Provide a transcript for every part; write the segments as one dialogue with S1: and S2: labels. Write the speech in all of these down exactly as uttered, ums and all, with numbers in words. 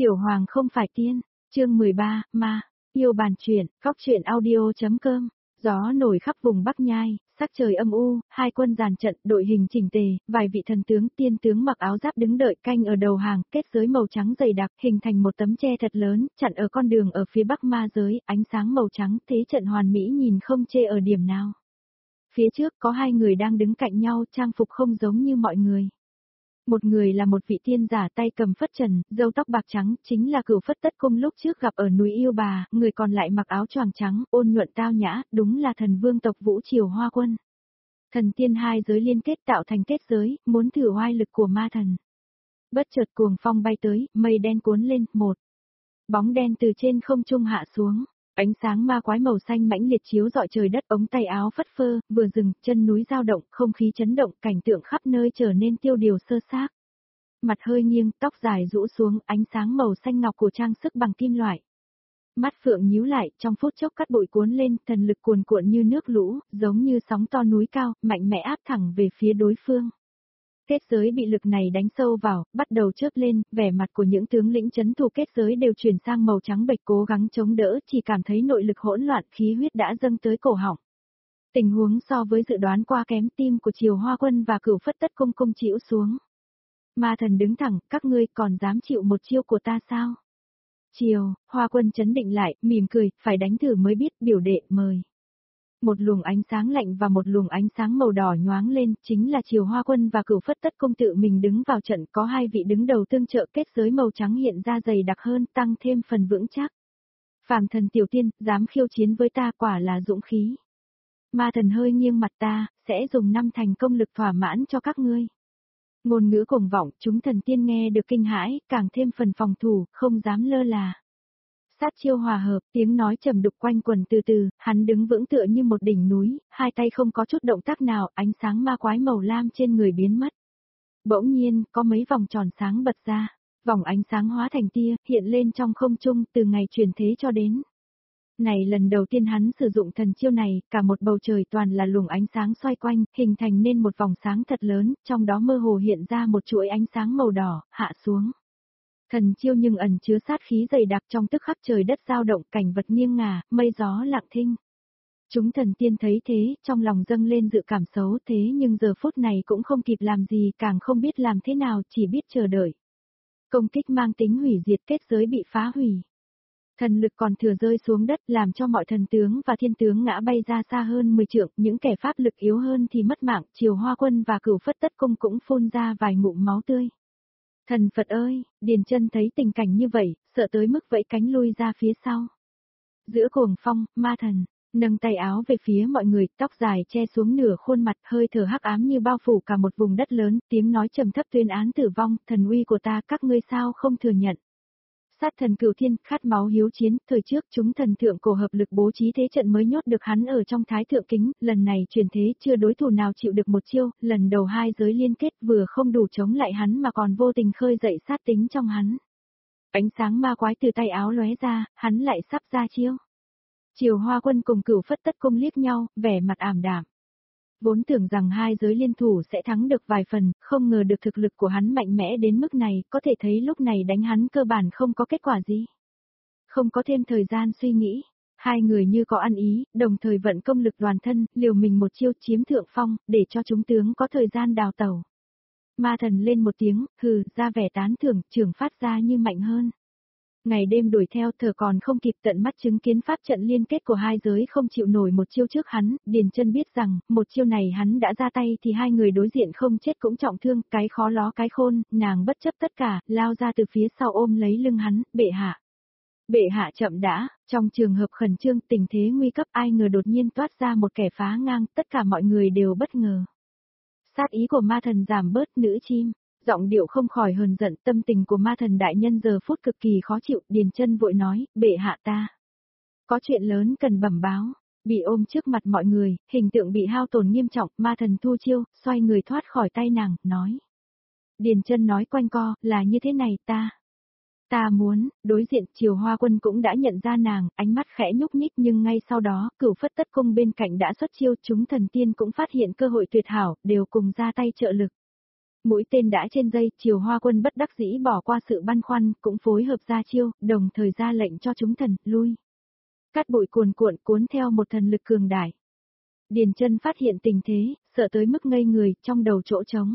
S1: Tiểu Hoàng không phải tiên, chương mười ba, ma, yêu bàn chuyện, góc chuyện audio.com, gió nổi khắp vùng Bắc Nhai, sắc trời âm u, hai quân dàn trận, đội hình chỉnh tề, vài vị thần tướng tiên tướng mặc áo giáp đứng đợi canh ở đầu hàng, kết giới màu trắng dày đặc, hình thành một tấm che thật lớn, chặn ở con đường ở phía Bắc ma giới, ánh sáng màu trắng, thế trận hoàn mỹ nhìn không chê ở điểm nào. Phía trước có hai người đang đứng cạnh nhau, trang phục không giống như mọi người. Một người là một vị tiên giả tay cầm phất trần, râu tóc bạc trắng, chính là Cửu Phất Tất Cung lúc trước gặp ở núi Yêu Bà, người còn lại mặc áo choàng trắng, ôn nhuận tao nhã, đúng là thần vương tộc Vũ Triều Hoa Quân. Thần tiên hai giới liên kết tạo thành kết giới, muốn thử oai lực của ma thần. Bất chợt cuồng phong bay tới, mây đen cuốn lên, một bóng đen từ trên không trung hạ xuống. Ánh sáng ma quái màu xanh mãnh liệt chiếu rọi trời đất, ống tay áo phất phơ, vừa dừng, chân núi dao động, không khí chấn động, cảnh tượng khắp nơi trở nên tiêu điều sơ xác. Mặt hơi nghiêng, tóc dài rũ xuống, ánh sáng màu xanh ngọc của trang sức bằng kim loại. Mắt phượng nhíu lại, trong phút chốc cắt bụi cuốn lên, thần lực cuồn cuộn như nước lũ, giống như sóng to núi cao, mạnh mẽ áp thẳng về phía đối phương. Kết giới bị lực này đánh sâu vào, bắt đầu chớp lên, vẻ mặt của những tướng lĩnh chấn thủ kết giới đều chuyển sang màu trắng bệch, cố gắng chống đỡ, chỉ cảm thấy nội lực hỗn loạn, khí huyết đã dâng tới cổ họng. Tình huống so với dự đoán qua kém, tim của Triều Hoa Quân và Cửu Phất Tất Cung cung chĩu xuống. Ma thần đứng thẳng, các ngươi còn dám chịu một chiêu của ta sao? Triều, Hoa Quân chấn định lại, mỉm cười, phải đánh thử mới biết, biểu đệ, mời. Một luồng ánh sáng lạnh và một luồng ánh sáng màu đỏ nhoáng lên, chính là Triều Hoa Quân và Cửu Phất Tất Cung tự mình đứng vào trận, có hai vị đứng đầu tương trợ, kết giới màu trắng hiện ra dày đặc hơn, tăng thêm phần vững chắc. Phàm thần tiểu tiên, dám khiêu chiến với ta, quả là dũng khí. Ma thần hơi nghiêng mặt, ta sẽ dùng năm thành công lực thỏa mãn cho các ngươi. Ngôn ngữ cuồng vọng, chúng thần tiên nghe được kinh hãi, càng thêm phần phòng thủ, không dám lơ là. Sát chiêu hòa hợp, tiếng nói trầm đục quanh quần từ từ, hắn đứng vững tựa như một đỉnh núi, hai tay không có chút động tác nào, ánh sáng ma quái màu lam trên người biến mất. Bỗng nhiên, có mấy vòng tròn sáng bật ra, vòng ánh sáng hóa thành tia, hiện lên trong không trung, từ ngày truyền thế cho đến. Này lần đầu tiên hắn sử dụng thần chiêu này, cả một bầu trời toàn là luồng ánh sáng xoay quanh, hình thành nên một vòng sáng thật lớn, trong đó mơ hồ hiện ra một chuỗi ánh sáng màu đỏ, hạ xuống. Thần chiêu nhưng ẩn chứa sát khí dày đặc, trong tức khắc trời đất dao động, cảnh vật nghiêng ngả, mây gió lặng thinh. Chúng thần tiên thấy thế, trong lòng dâng lên dự cảm xấu, thế nhưng giờ phút này cũng không kịp làm gì, càng không biết làm thế nào, chỉ biết chờ đợi. Công kích mang tính hủy diệt, kết giới bị phá hủy. Thần lực còn thừa rơi xuống đất, làm cho mọi thần tướng và thiên tướng ngã bay ra xa hơn mười trượng, những kẻ pháp lực yếu hơn thì mất mạng, Triều Hoa Quân và Cửu Phất Tất Cung cũng phun ra vài ngụm máu tươi. Thần Phật ơi, Điền Chân thấy tình cảnh như vậy, sợ tới mức vẫy cánh lui ra phía sau. Giữa cuồng phong, ma thần nâng tay áo về phía mọi người, tóc dài che xuống nửa khuôn mặt, hơi thở hắc ám như bao phủ cả một vùng đất lớn, tiếng nói trầm thấp tuyên án tử vong, thần uy của ta các ngươi sao không thừa nhận. Sát thần Cửu Thiên, khát máu hiếu chiến, thời trước chúng thần thượng cổ hợp lực bố trí thế trận mới nhốt được hắn ở trong thái thượng kính, lần này truyền thế chưa đối thủ nào chịu được một chiêu, lần đầu hai giới liên kết vừa không đủ chống lại hắn mà còn vô tình khơi dậy sát tính trong hắn. Ánh sáng ma quái từ tay áo lóe ra, hắn lại sắp ra chiêu. Triều Hoa Quân cùng Cửu Phất Tất Cung liếc nhau, vẻ mặt ảm đạm. Vốn tưởng rằng hai giới liên thủ sẽ thắng được vài phần, không ngờ được thực lực của hắn mạnh mẽ đến mức này, có thể thấy lúc này đánh hắn cơ bản không có kết quả gì. Không có thêm thời gian suy nghĩ, hai người như có ăn ý, đồng thời vận công lực đoàn thân, liều mình một chiêu chiếm thượng phong, để cho chúng tướng có thời gian đào tẩu. Ma thần lên một tiếng, hừ, ra vẻ tán thưởng, trường phát ra như mạnh hơn. Ngày đêm đuổi theo, thở còn không kịp tận mắt chứng kiến pháp trận liên kết của hai giới không chịu nổi một chiêu trước hắn, Điền Chân biết rằng, một chiêu này hắn đã ra tay thì hai người đối diện không chết cũng trọng thương, cái khó ló cái khôn, nàng bất chấp tất cả, lao ra từ phía sau ôm lấy lưng hắn, bệ hạ. Bệ hạ chậm đã, trong trường hợp khẩn trương tình thế nguy cấp ai ngờ đột nhiên toát ra một kẻ phá ngang, tất cả mọi người đều bất ngờ. Sát ý của ma thần giảm bớt, nữ chim. Giọng điệu không khỏi hờn giận, tâm tình của ma thần đại nhân giờ phút cực kỳ khó chịu, Điền Chân vội nói, bệ hạ ta. Có chuyện lớn cần bẩm báo, bị ôm trước mặt mọi người, hình tượng bị hao tổn nghiêm trọng, ma thần thu chiêu, xoay người thoát khỏi tay nàng, nói. Điền Chân nói quanh co, là như thế này ta. Ta muốn, đối diện Triều Hoa Quân cũng đã nhận ra nàng, ánh mắt khẽ nhúc nhích nhưng ngay sau đó, Cửu Phất Tất Cung bên cạnh đã xuất chiêu, chúng thần tiên cũng phát hiện cơ hội tuyệt hảo, đều cùng ra tay trợ lực. Mũi tên đã trên dây, Triều Hoa quân bất đắc dĩ bỏ qua sự băn khoăn, cũng phối hợp ra chiêu, đồng thời ra lệnh cho chúng thần, lui. Cát bụi cuồn cuộn cuốn theo một thần lực cường đại. Điền Chân phát hiện tình thế, sợ tới mức ngây người, trong đầu chỗ trống.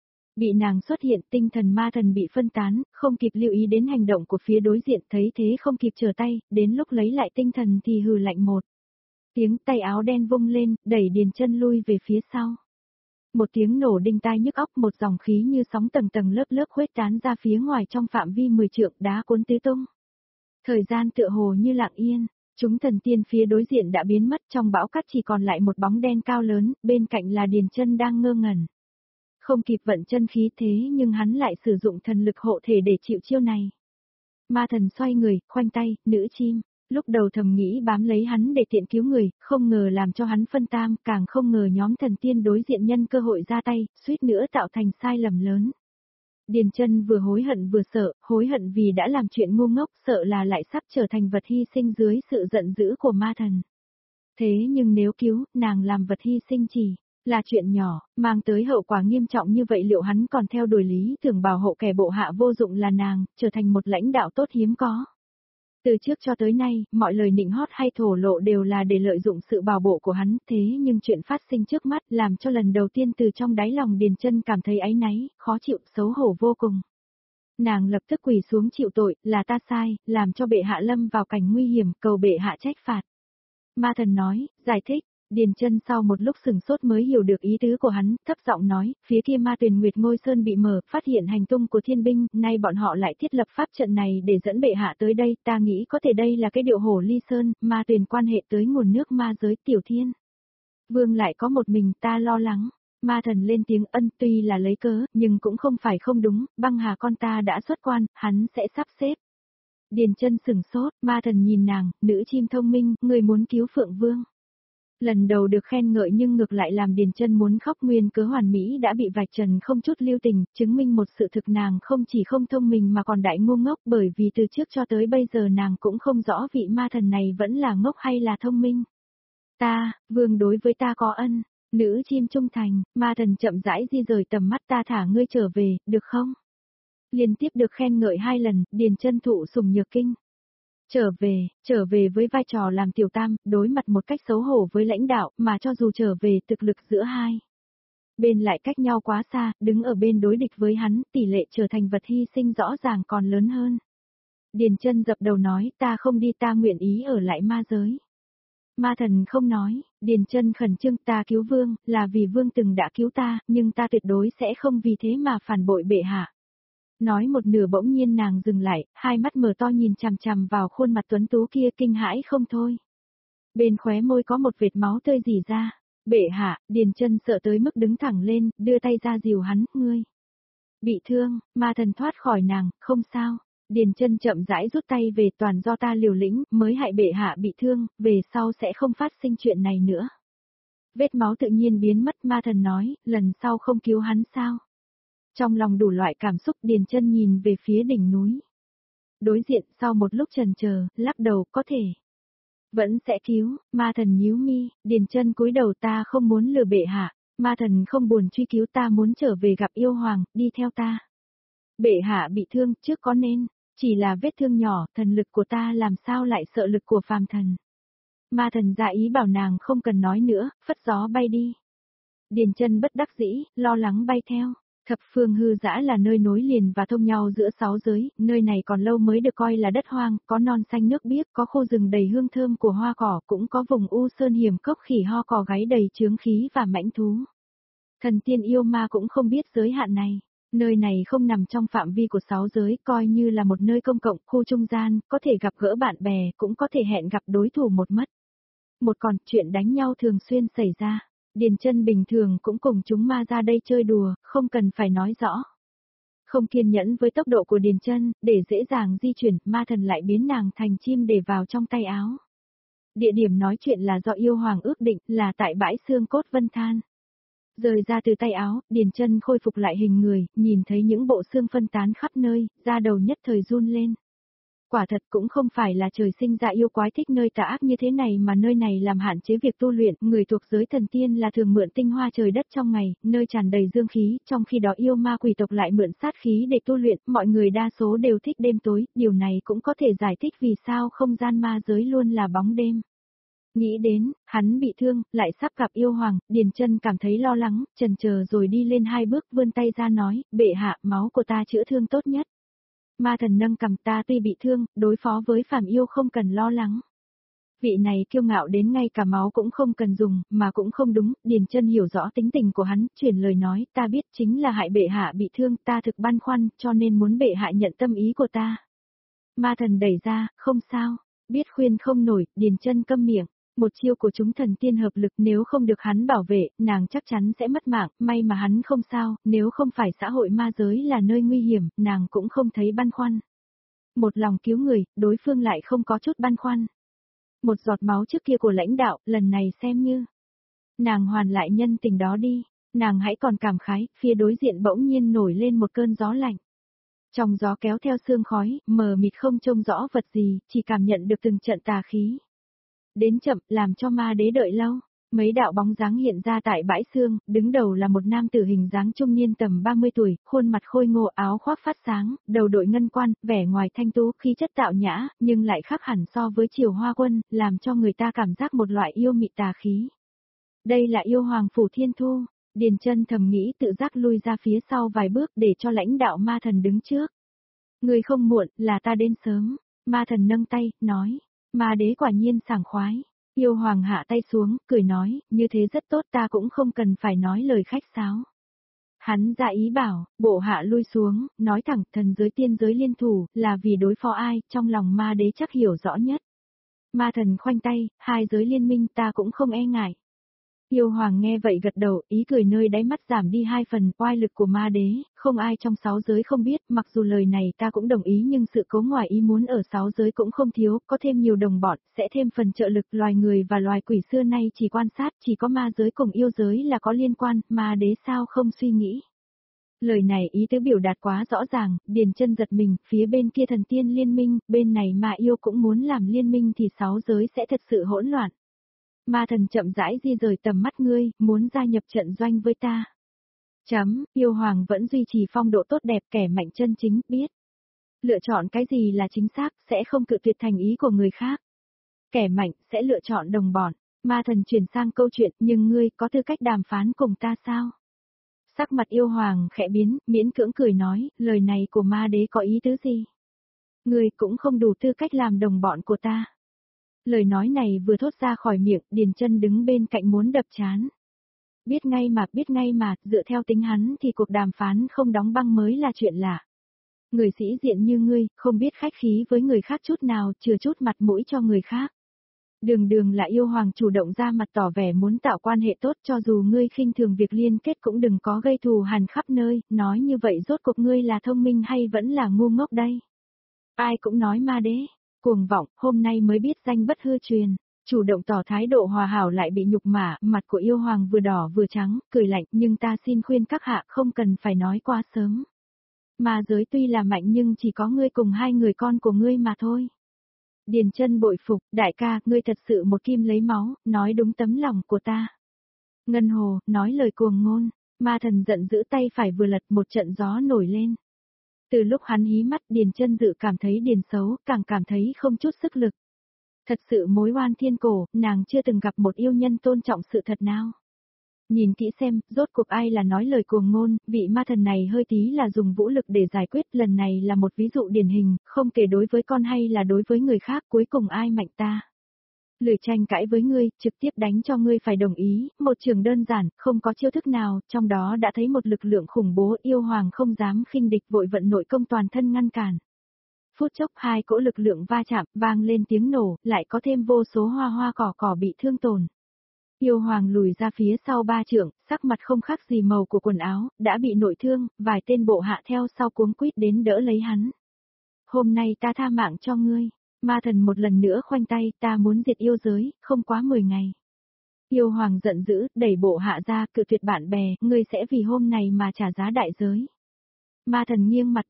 S1: Bị nàng xuất hiện, tinh thần ma thần bị phân tán, không kịp lưu ý đến hành động của phía đối diện, thấy thế không kịp trở tay, đến lúc lấy lại tinh thần thì hừ lạnh một tiếng, tay áo đen vung lên, đẩy Điền Chân lui về phía sau. Một tiếng nổ đinh tai nhức óc, một dòng khí như sóng tầng tầng lớp lớp khuếch tán ra phía ngoài trong phạm vi mười trượng, đá cuốn tứ tung. Thời gian tựa hồ như lặng yên, chúng thần tiên phía đối diện đã biến mất, trong bão cát chỉ còn lại một bóng đen cao lớn, bên cạnh là Điền Chân đang ngơ ngẩn. Không kịp vận chân khí thế nhưng hắn lại sử dụng thần lực hộ thể để chịu chiêu này. Ma thần xoay người, khoanh tay, nữ chim. Lúc đầu thầm nghĩ bám lấy hắn để tiện cứu người, không ngờ làm cho hắn phân tam, càng không ngờ nhóm thần tiên đối diện nhân cơ hội ra tay, suýt nữa tạo thành sai lầm lớn. Điền Chân vừa hối hận vừa sợ, hối hận vì đã làm chuyện ngu ngốc, sợ là lại sắp trở thành vật hy sinh dưới sự giận dữ của ma thần. Thế nhưng nếu cứu, nàng làm vật hy sinh chỉ là chuyện nhỏ, mang tới hậu quả nghiêm trọng như vậy, liệu hắn còn theo đuổi lý tưởng bảo hộ kẻ bộ hạ vô dụng là nàng, trở thành một lãnh đạo tốt hiếm có. Từ trước cho tới nay, mọi lời nịnh hót hay thổ lộ đều là để lợi dụng sự bảo bộ của hắn, thế nhưng chuyện phát sinh trước mắt làm cho lần đầu tiên từ trong đáy lòng Điền Chân cảm thấy áy náy, khó chịu, xấu hổ vô cùng. Nàng lập tức quỳ xuống chịu tội, là ta sai, làm cho bệ hạ lâm vào cảnh nguy hiểm, cầu bệ hạ trách phạt. Ma thần nói, giải thích. Điền Chân sau một lúc sừng sốt mới hiểu được ý tứ của hắn, thấp giọng nói, phía kia Ma Tuyền Nguyệt Ngôi Sơn bị mở, phát hiện hành tung của thiên binh, nay bọn họ lại thiết lập pháp trận này để dẫn bệ hạ tới đây, ta nghĩ có thể đây là cái điệu hổ ly sơn, Ma Tuyền quan hệ tới nguồn nước ma giới tiểu thiên. Vương lại có một mình, ta lo lắng. Ma thần lên tiếng, ân, tuy là lấy cớ, nhưng cũng không phải không đúng, băng hà con ta đã xuất quan, hắn sẽ sắp xếp. Điền Chân sừng sốt, ma thần nhìn nàng, nữ chim thông minh, người muốn cứu Phượng Vương. Lần đầu được khen ngợi nhưng ngược lại làm Điền Chân muốn khóc, nguyên cớ hoàn mỹ đã bị vạch trần không chút lưu tình, chứng minh một sự thực, nàng không chỉ không thông minh mà còn đại ngu ngốc, bởi vì từ trước cho tới bây giờ nàng cũng không rõ vị ma thần này vẫn là ngốc hay là thông minh. Ta, Vương đối với ta có ân, nữ chim trung thành, ma thần chậm rãi di rời tầm mắt, ta thả ngươi trở về, được không? Liên tiếp được khen ngợi hai lần, Điền Chân thụ sủng nhược kinh. Trở về, trở về với vai trò làm tiểu tam, đối mặt một cách xấu hổ với lãnh đạo, mà cho dù trở về thực lực giữa hai bên lại cách nhau quá xa, đứng ở bên đối địch với hắn, tỷ lệ trở thành vật hy sinh rõ ràng còn lớn hơn. Điền Chân dập đầu nói, ta không đi, ta nguyện ý ở lại ma giới. Ma thần không nói, Điền Chân khẩn trương, ta cứu Vương, là vì Vương từng đã cứu ta, nhưng ta tuyệt đối sẽ không vì thế mà phản bội bệ hạ. Nói một nửa bỗng nhiên nàng dừng lại, hai mắt mở to nhìn chằm chằm vào khuôn mặt tuấn tú kia, kinh hãi không thôi. Bên khóe môi có một vệt máu tươi rỉ ra. Bệ hạ, Điền Chân sợ tới mức đứng thẳng lên, đưa tay ra dìu hắn, ngươi. Bị thương, ma thần thoát khỏi nàng, không sao. Điền Chân chậm rãi rút tay về, toàn do ta liều lĩnh, mới hại bệ hạ bị thương, về sau sẽ không phát sinh chuyện này nữa. Vết máu tự nhiên biến mất, ma thần nói, lần sau không cứu hắn sao? Trong lòng đủ loại cảm xúc, Điền Chân nhìn về phía đỉnh núi. Đối diện, sau một lúc chần chờ, lắc đầu, có thể. Vẫn sẽ cứu, ma thần nhíu mi, Điền Chân cúi đầu, ta không muốn lừa bệ hạ, ma thần không buồn truy cứu, ta muốn trở về gặp yêu hoàng, đi theo ta. Bệ hạ bị thương, trước có nên, chỉ là vết thương nhỏ, thần lực của ta làm sao lại sợ lực của phàm thần. Ma thần dạ ý bảo nàng không cần nói nữa, phất gió bay đi. Điền Chân bất đắc dĩ, lo lắng bay theo. Thập phương hư dã là nơi nối liền và thông nhau giữa sáu giới, nơi này còn lâu mới được coi là đất hoang, có non xanh nước biếc, có khô rừng đầy hương thơm của hoa cỏ, cũng có vùng u sơn hiểm cốc khỉ ho cò gáy đầy chướng khí và mãnh thú. Thần tiên yêu ma cũng không biết giới hạn này. Nơi này không nằm trong phạm vi của sáu giới, coi như là một nơi công cộng, khu trung gian, có thể gặp gỡ bạn bè, cũng có thể hẹn gặp đối thủ một mất. Một còn, chuyện đánh nhau thường xuyên xảy ra. Điền Chân bình thường cũng cùng chúng ma ra đây chơi đùa, không cần phải nói rõ. Không kiên nhẫn với tốc độ của Điền Chân, để dễ dàng di chuyển, ma thần lại biến nàng thành chim để vào trong tay áo. Địa điểm nói chuyện là do yêu hoàng ước định, là tại bãi xương cốt Vân Than. Rời ra từ tay áo, Điền Chân khôi phục lại hình người, nhìn thấy những bộ xương phân tán khắp nơi, da đầu nhất thời run lên. Quả thật cũng không phải là trời sinh ra yêu quái thích nơi tà ác như thế này mà nơi này làm hạn chế việc tu luyện, người thuộc giới thần tiên là thường mượn tinh hoa trời đất trong ngày, nơi tràn đầy dương khí, trong khi đó yêu ma quỷ tộc lại mượn sát khí để tu luyện, mọi người đa số đều thích đêm tối, điều này cũng có thể giải thích vì sao không gian ma giới luôn là bóng đêm. Nghĩ đến, hắn bị thương, lại sắp gặp yêu hoàng, Điền Chân cảm thấy lo lắng, chần chờ rồi đi lên hai bước vươn tay ra nói, bệ hạ, máu của ta chữa thương tốt nhất. Ma thần nâng cầm, ta tuy bị thương, đối phó với phàm yêu không cần lo lắng. Vị này kiêu ngạo đến ngay cả máu cũng không cần dùng, mà cũng không đúng, Điền Chân hiểu rõ tính tình của hắn, chuyển lời nói, ta biết chính là hại bệ hạ bị thương, ta thực băn khoăn, cho nên muốn bệ hạ nhận tâm ý của ta. Ma thần đẩy ra, không sao, biết khuyên không nổi, Điền Chân câm miệng. Một chiêu của chúng thần tiên hợp lực, nếu không được hắn bảo vệ, nàng chắc chắn sẽ mất mạng, may mà hắn không sao, nếu không phải xã hội ma giới là nơi nguy hiểm, nàng cũng không thấy băn khoăn. Một lòng cứu người, đối phương lại không có chút băn khoăn. Một giọt máu trước kia của lãnh đạo, lần này xem như nàng hoàn lại nhân tình đó đi, nàng hãy còn cảm khái, phía đối diện bỗng nhiên nổi lên một cơn gió lạnh. Trong gió kéo theo sương khói, mờ mịt không trông rõ vật gì, chỉ cảm nhận được từng trận tà khí. Đến chậm, làm cho ma đế đợi lâu. Mấy đạo bóng dáng hiện ra tại bãi xương, đứng đầu là một nam tử hình dáng trung niên tầm ba mươi tuổi, khuôn mặt khôi ngô, áo khoác phát sáng, đầu đội ngân quan, vẻ ngoài thanh tú, khí chất tạo nhã, nhưng lại khác hẳn so với Triều Hoa Quân, làm cho người ta cảm giác một loại yêu mị tà khí. Đây là yêu hoàng phủ Thiên Thu. Điền Chân thầm nghĩ, tự giác lui ra phía sau vài bước để cho lãnh đạo ma thần đứng trước. Người không muộn, là ta đến sớm. Ma thần nâng tay, nói. Ma đế quả nhiên sảng khoái. Yêu hoàng hạ tay xuống, cười nói, như thế rất tốt, ta cũng không cần phải nói lời khách sáo. Hắn dạ ý bảo, bộ hạ lui xuống, nói thẳng, thần giới tiên giới liên thủ, là vì đối phó ai, trong lòng ma đế chắc hiểu rõ nhất. Ma thần khoanh tay, hai giới liên minh ta cũng không e ngại. Yêu hoàng nghe vậy gật đầu, ý cười nơi đáy mắt giảm đi hai phần, oai lực của ma đế, không ai trong sáu giới không biết, mặc dù lời này ta cũng đồng ý nhưng sự cố ngoài ý muốn ở sáu giới cũng không thiếu, có thêm nhiều đồng bọn, sẽ thêm phần trợ lực, loài người và loài quỷ xưa nay chỉ quan sát, chỉ có ma giới cùng yêu giới là có liên quan, ma đế sao không suy nghĩ. Lời này ý tứ biểu đạt quá rõ ràng, Điền Chân giật mình, phía bên kia thần tiên liên minh, bên này ma yêu cũng muốn làm liên minh thì sáu giới sẽ thật sự hỗn loạn. Ma thần chậm rãi di rời tầm mắt ngươi, muốn gia nhập trận doanh với ta. Chấm, yêu hoàng vẫn duy trì phong độ tốt đẹp, kẻ mạnh chân chính, biết. Lựa chọn cái gì là chính xác, sẽ không cự tuyệt thành ý của người khác. Kẻ mạnh, sẽ lựa chọn đồng bọn. Ma thần chuyển sang câu chuyện, nhưng ngươi có tư cách đàm phán cùng ta sao? Sắc mặt yêu hoàng khẽ biến, miễn cưỡng cười nói, lời này của ma đế có ý tứ gì? Ngươi cũng không đủ tư cách làm đồng bọn của ta. Lời nói này vừa thốt ra khỏi miệng, Điền Chân đứng bên cạnh muốn đập chán. Biết ngay mà, biết ngay mà, dựa theo tính hắn thì cuộc đàm phán không đóng băng mới là chuyện lạ. Người sĩ diện như ngươi, không biết khách khí với người khác chút nào, chừa chút mặt mũi cho người khác. Đường đường là yêu hoàng chủ động ra mặt tỏ vẻ muốn tạo quan hệ tốt, cho dù ngươi khinh thường việc liên kết cũng đừng có gây thù hằn khắp nơi, nói như vậy rốt cuộc ngươi là thông minh hay vẫn là ngu ngốc đây? Ai cũng nói ma đế. Cuồng vọng, hôm nay mới biết danh bất hư truyền, chủ động tỏ thái độ hòa hảo lại bị nhục mạ, mặt của yêu hoàng vừa đỏ vừa trắng, cười lạnh, nhưng ta xin khuyên các hạ không cần phải nói quá sớm. Ma giới tuy là mạnh nhưng chỉ có ngươi cùng hai người con của ngươi mà thôi. Điền Chân bội phục, đại ca, ngươi thật sự một kim lấy máu, nói đúng tấm lòng của ta. Ngân Hồ, nói lời cuồng ngôn, ma thần giận giữ tay phải vừa lật một trận gió nổi lên. Từ lúc hắn hí mắt, Điền Chân dự cảm thấy Điền xấu, càng cảm thấy không chút sức lực. Thật sự mối oan thiên cổ, nàng chưa từng gặp một yêu nhân tôn trọng sự thật nào. Nhìn kỹ xem, rốt cuộc ai là nói lời cuồng ngôn, vị ma thần này hơi tí là dùng vũ lực để giải quyết, lần này là một ví dụ điển hình, không kể đối với con hay là đối với người khác, cuối cùng ai mạnh ta. Lười tranh cãi với ngươi, trực tiếp đánh cho ngươi phải đồng ý, một trường đơn giản, không có chiêu thức nào, trong đó đã thấy một lực lượng khủng bố, yêu hoàng không dám khinh địch, vội vận nội công toàn thân ngăn cản. Phút chốc hai cỗ lực lượng va chạm, vang lên tiếng nổ, lại có thêm vô số hoa hoa cỏ cỏ bị thương tổn. Yêu hoàng lùi ra phía sau ba trượng, sắc mặt không khác gì màu của quần áo, đã bị nội thương, vài tên bộ hạ theo sau cuống quýt đến đỡ lấy hắn. Hôm nay ta tha mạng cho ngươi. Ma thần một lần nữa khoanh tay, ta muốn diệt yêu giới, không quá mười ngày. Yêu hoàng giận dữ, đẩy bộ hạ ra, cự tuyệt bạn bè, ngươi sẽ vì hôm này mà trả giá đại giới. Ma thần nghiêng mặt được,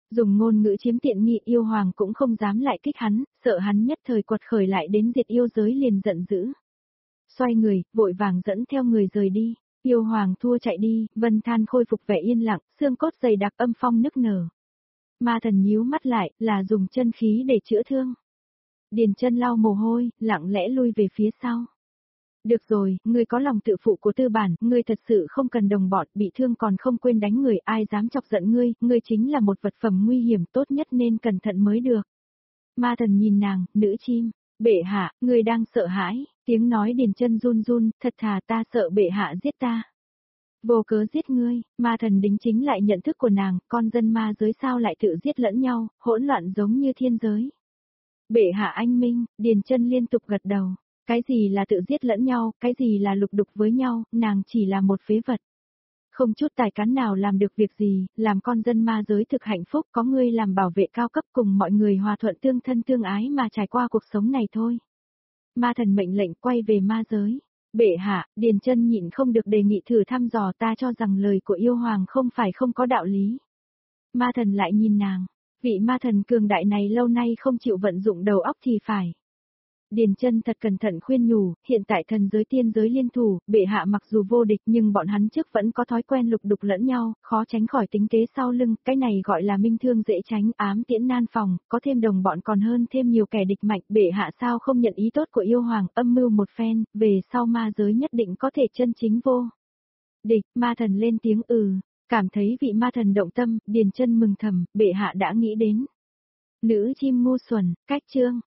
S1: Dùng ngôn ngữ chiếm tiện nghi yêu hoàng cũng không dám lại kích hắn, sợ hắn nhất thời quật khởi lại đến diệt yêu giới liền giận dữ. Xoay người, vội vàng dẫn theo người rời đi, yêu hoàng thua chạy đi, Vân Than khôi phục vẻ yên lặng, xương cốt dày đặc âm phong nức nở. Ma thần nhíu mắt lại, là dùng chân khí để chữa thương. Điền chân lau mồ hôi, lặng lẽ lui về phía sau. Được rồi, ngươi có lòng tự phụ của tư bản, ngươi thật sự không cần đồng bọn, bị thương còn không quên đánh người, ai dám chọc giận ngươi, ngươi chính là một vật phẩm nguy hiểm, tốt nhất nên cẩn thận mới được. Ma thần nhìn nàng, nữ chim, bệ hạ, ngươi đang sợ hãi, tiếng nói Điền chân run run, thật thà ta sợ bệ hạ giết ta. Vô cớ giết ngươi, ma thần đính chính lại nhận thức của nàng, con dân ma giới sao lại tự giết lẫn nhau, hỗn loạn giống như thiên giới. Bệ hạ anh minh, Điền chân liên tục gật đầu. Cái gì là tự giết lẫn nhau, cái gì là lục đục với nhau, nàng chỉ là một phế vật. Không chút tài cán nào làm được việc gì, làm con dân ma giới thực hạnh phúc, có ngươi làm bảo vệ cao cấp cùng mọi người hòa thuận tương thân tương ái mà trải qua cuộc sống này thôi. Ma thần mệnh lệnh quay về ma giới. Bệ hạ, Điền chân nhịn không được đề nghị thử thăm dò, ta cho rằng lời của yêu hoàng không phải không có đạo lý. Ma thần lại nhìn nàng, vị ma thần cường đại này lâu nay không chịu vận dụng đầu óc thì phải. Điền chân thật cẩn thận khuyên nhủ, hiện tại thần giới tiên giới liên thủ, bệ hạ mặc dù vô địch nhưng bọn hắn trước vẫn có thói quen lục đục lẫn nhau, khó tránh khỏi tính kế sau lưng, cái này gọi là minh thương dễ tránh, ám tiễn nan phòng, có thêm đồng bọn còn hơn thêm nhiều kẻ địch mạnh, bệ hạ sao không nhận ý tốt của yêu hoàng, âm mưu một phen, về sau ma giới nhất định có thể chân chính vô địch. Ma thần lên tiếng ừ, cảm thấy vị ma thần động tâm, Điền chân mừng thầm, bệ hạ đã nghĩ đến. Nữ chim ngu xuẩn, cách chương.